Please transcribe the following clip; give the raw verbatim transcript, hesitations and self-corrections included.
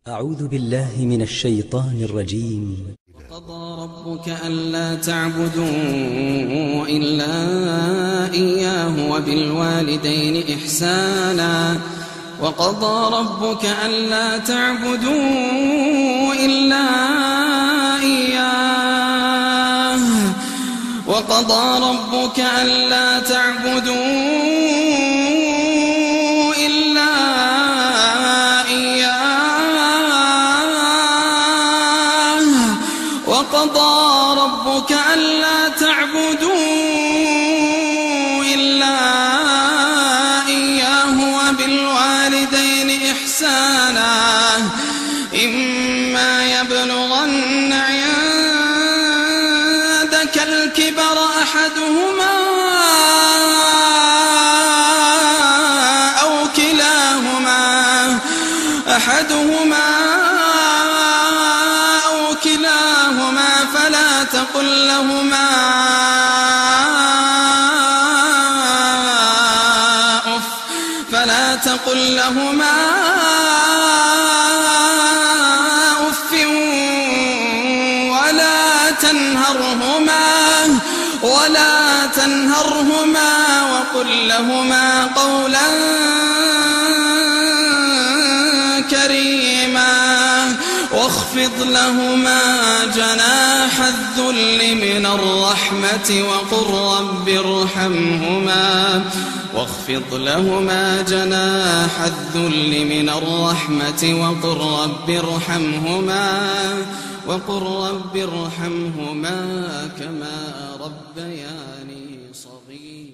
أعوذ بالله من الشيطان الرجيم. وقضى ربك ألا تعبدوا إلا إياه وبالوالدين إحسانا وقضى ربك ألا تعبدوا إلا إياه وقضى ربك ألا تعبدوا وقضى ربك ألا تعبدوا إلا إياه وبالوالدين إحسانا إما يبلغن عندك الكبر أحدهما أو كلاهما أحدهما فلا تقل لهما أف فلا تقل لهما أف ولا تنهرهما ولا تنهرهما وقل لهما قولا كريما واخفض لهما جناح الذل من الرحمة وقل رب ارحمهما واخفض لهما جناح الذل من الرحمة وقل رب ارحمهما وقل رب ارحمهما كما ربياني صغيرا.